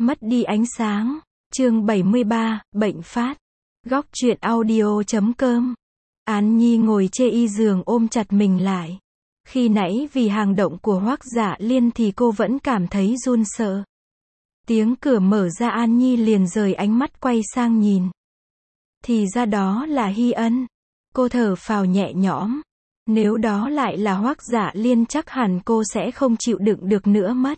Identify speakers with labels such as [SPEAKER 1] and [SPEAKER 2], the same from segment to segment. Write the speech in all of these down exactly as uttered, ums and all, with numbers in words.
[SPEAKER 1] Mất đi ánh sáng. Chương bảy mươi ba, bệnh phát. Góc truyện audio chấm com. An Nhi ngồi chê y giường ôm chặt mình lại. Khi nãy vì hành động của Hoắc Dạ Liên thì cô vẫn cảm thấy run sợ. Tiếng cửa mở ra, An Nhi liền rời ánh mắt quay sang nhìn. Thì ra đó là Hy Ân. Cô thở phào nhẹ nhõm. Nếu đó lại là Hoắc Dạ Liên chắc hẳn cô sẽ không chịu đựng được nữa mất.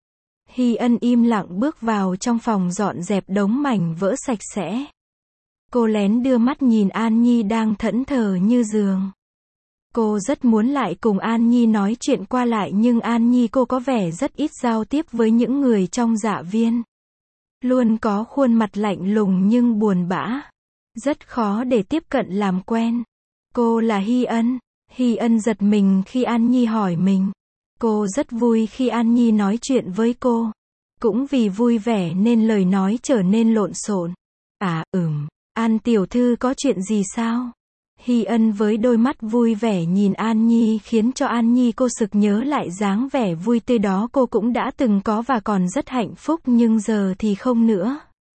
[SPEAKER 1] Hy Ân im lặng bước vào trong phòng dọn dẹp đống mảnh vỡ sạch sẽ. Cô lén đưa mắt nhìn An Nhi đang thẫn thờ như giường. Cô rất muốn lại cùng An Nhi nói chuyện qua lại nhưng An Nhi cô có vẻ rất ít giao tiếp với những người trong dạ viên. Luôn có khuôn mặt lạnh lùng nhưng buồn bã. Rất khó để tiếp cận làm quen. Cô là Hy Ân. Hy Ân giật mình khi An Nhi hỏi mình. Cô rất vui khi An Nhi nói chuyện với cô. Cũng vì vui vẻ nên lời nói trở nên lộn xộn. À, ừm, An tiểu thư có chuyện gì sao? Hy Ân với đôi mắt vui vẻ nhìn An Nhi khiến cho An Nhi cô sực nhớ lại dáng vẻ vui tươi đó cô cũng đã từng có và còn rất hạnh phúc nhưng giờ thì không nữa.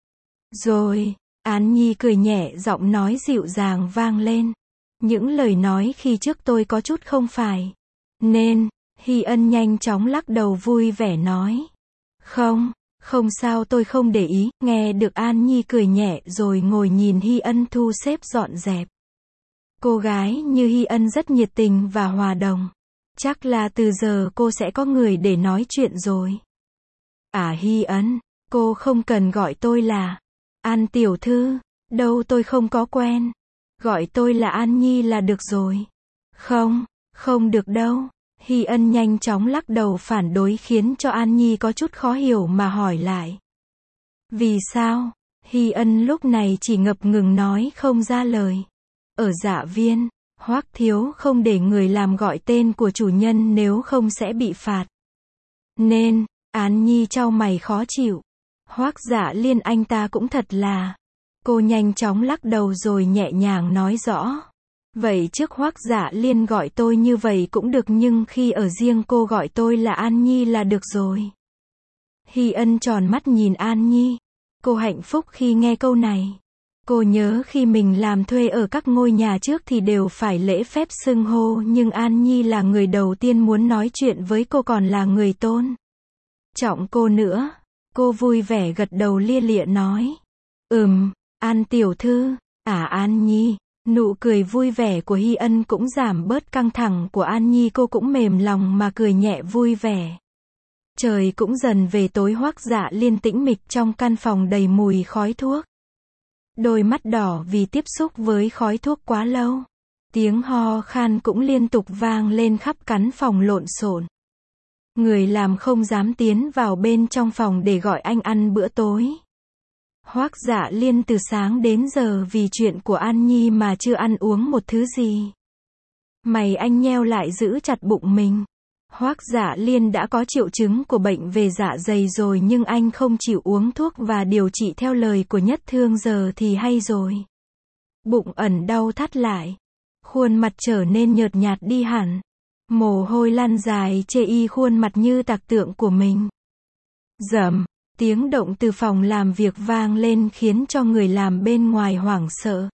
[SPEAKER 1] Rồi, An Nhi cười nhẹ, giọng nói dịu dàng vang lên. Những lời nói khi trước tôi có chút không phải. Nên, Hy Ân nhanh chóng lắc đầu vui vẻ nói. Không, không sao, tôi không để ý. Nghe được An Nhi cười nhẹ rồi ngồi nhìn Hy Ân thu xếp dọn dẹp. Cô gái như Hy Ân rất nhiệt tình và hòa đồng. Chắc là từ giờ cô sẽ có người để nói chuyện rồi. À Hy Ân, cô không cần gọi tôi là An tiểu thư. Đâu, tôi không có quen. Gọi tôi là An Nhi là được rồi. Không, không được đâu. Hy Ân nhanh chóng lắc đầu phản đối khiến cho An Nhi có chút khó hiểu mà hỏi lại. Vì sao? Hy Ân lúc này chỉ ngập ngừng nói không ra lời. Ở dạ viên, Hoắc thiếu không để người làm gọi tên của chủ nhân nếu không sẽ bị phạt. Nên, An Nhi chau mày khó chịu. Hoắc Dạ Liên anh ta cũng thật là. Cô nhanh chóng lắc đầu rồi nhẹ nhàng nói rõ. Vậy trước Hoắc Dạ Liên gọi tôi như vậy cũng được nhưng khi ở riêng cô gọi tôi là An Nhi là được rồi. Hy Ân tròn mắt nhìn An Nhi. Cô hạnh phúc khi nghe câu này. Cô nhớ khi mình làm thuê ở các ngôi nhà trước thì đều phải lễ phép xưng hô nhưng An Nhi là người đầu tiên muốn nói chuyện với cô còn là người tôn trọng cô nữa. Cô vui vẻ gật đầu lia lịa nói. Ừm, An tiểu thư. À An Nhi. Nụ cười vui vẻ của Hy Ân cũng giảm bớt căng thẳng của An Nhi, cô cũng mềm lòng mà cười nhẹ vui vẻ. Trời cũng dần về tối, Hoắc Dạ Liên tĩnh mịch trong căn phòng đầy mùi khói thuốc. Đôi mắt đỏ vì tiếp xúc với khói thuốc quá lâu. Tiếng ho khan cũng liên tục vang lên khắp căn phòng lộn xộn. Người làm không dám tiến vào bên trong phòng để gọi anh ăn bữa tối. Hoắc Dạ Liên từ sáng đến giờ vì chuyện của An Nhi mà chưa ăn uống một thứ gì. Mày anh nheo lại giữ chặt bụng mình. Hoắc Dạ Liên đã có triệu chứng của bệnh về dạ dày rồi nhưng anh không chịu uống thuốc và điều trị theo lời của Nhất Thương, giờ thì hay rồi. Bụng ẩn đau thắt lại. Khuôn mặt trở nên nhợt nhạt đi hẳn. Mồ hôi lăn dài chê y khuôn mặt như tạc tượng của mình. Rầm. Tiếng động từ phòng làm việc vang lên khiến cho người làm bên ngoài hoảng sợ.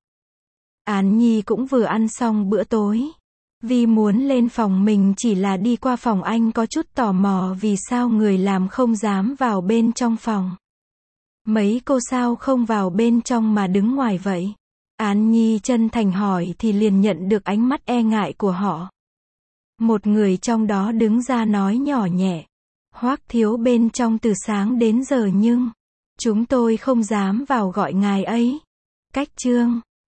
[SPEAKER 1] An Nhi cũng vừa ăn xong bữa tối. Vì muốn lên phòng mình chỉ là đi qua phòng anh có chút tò mò vì sao người làm không dám vào bên trong phòng. Mấy cô sao không vào bên trong mà đứng ngoài vậy? An Nhi chân thành hỏi thì liền nhận được ánh mắt e ngại của họ. Một người trong đó đứng ra nói nhỏ nhẹ. Hoắc thiếu bên trong từ sáng đến giờ nhưng chúng tôi không dám vào gọi ngài ấy. Cách chương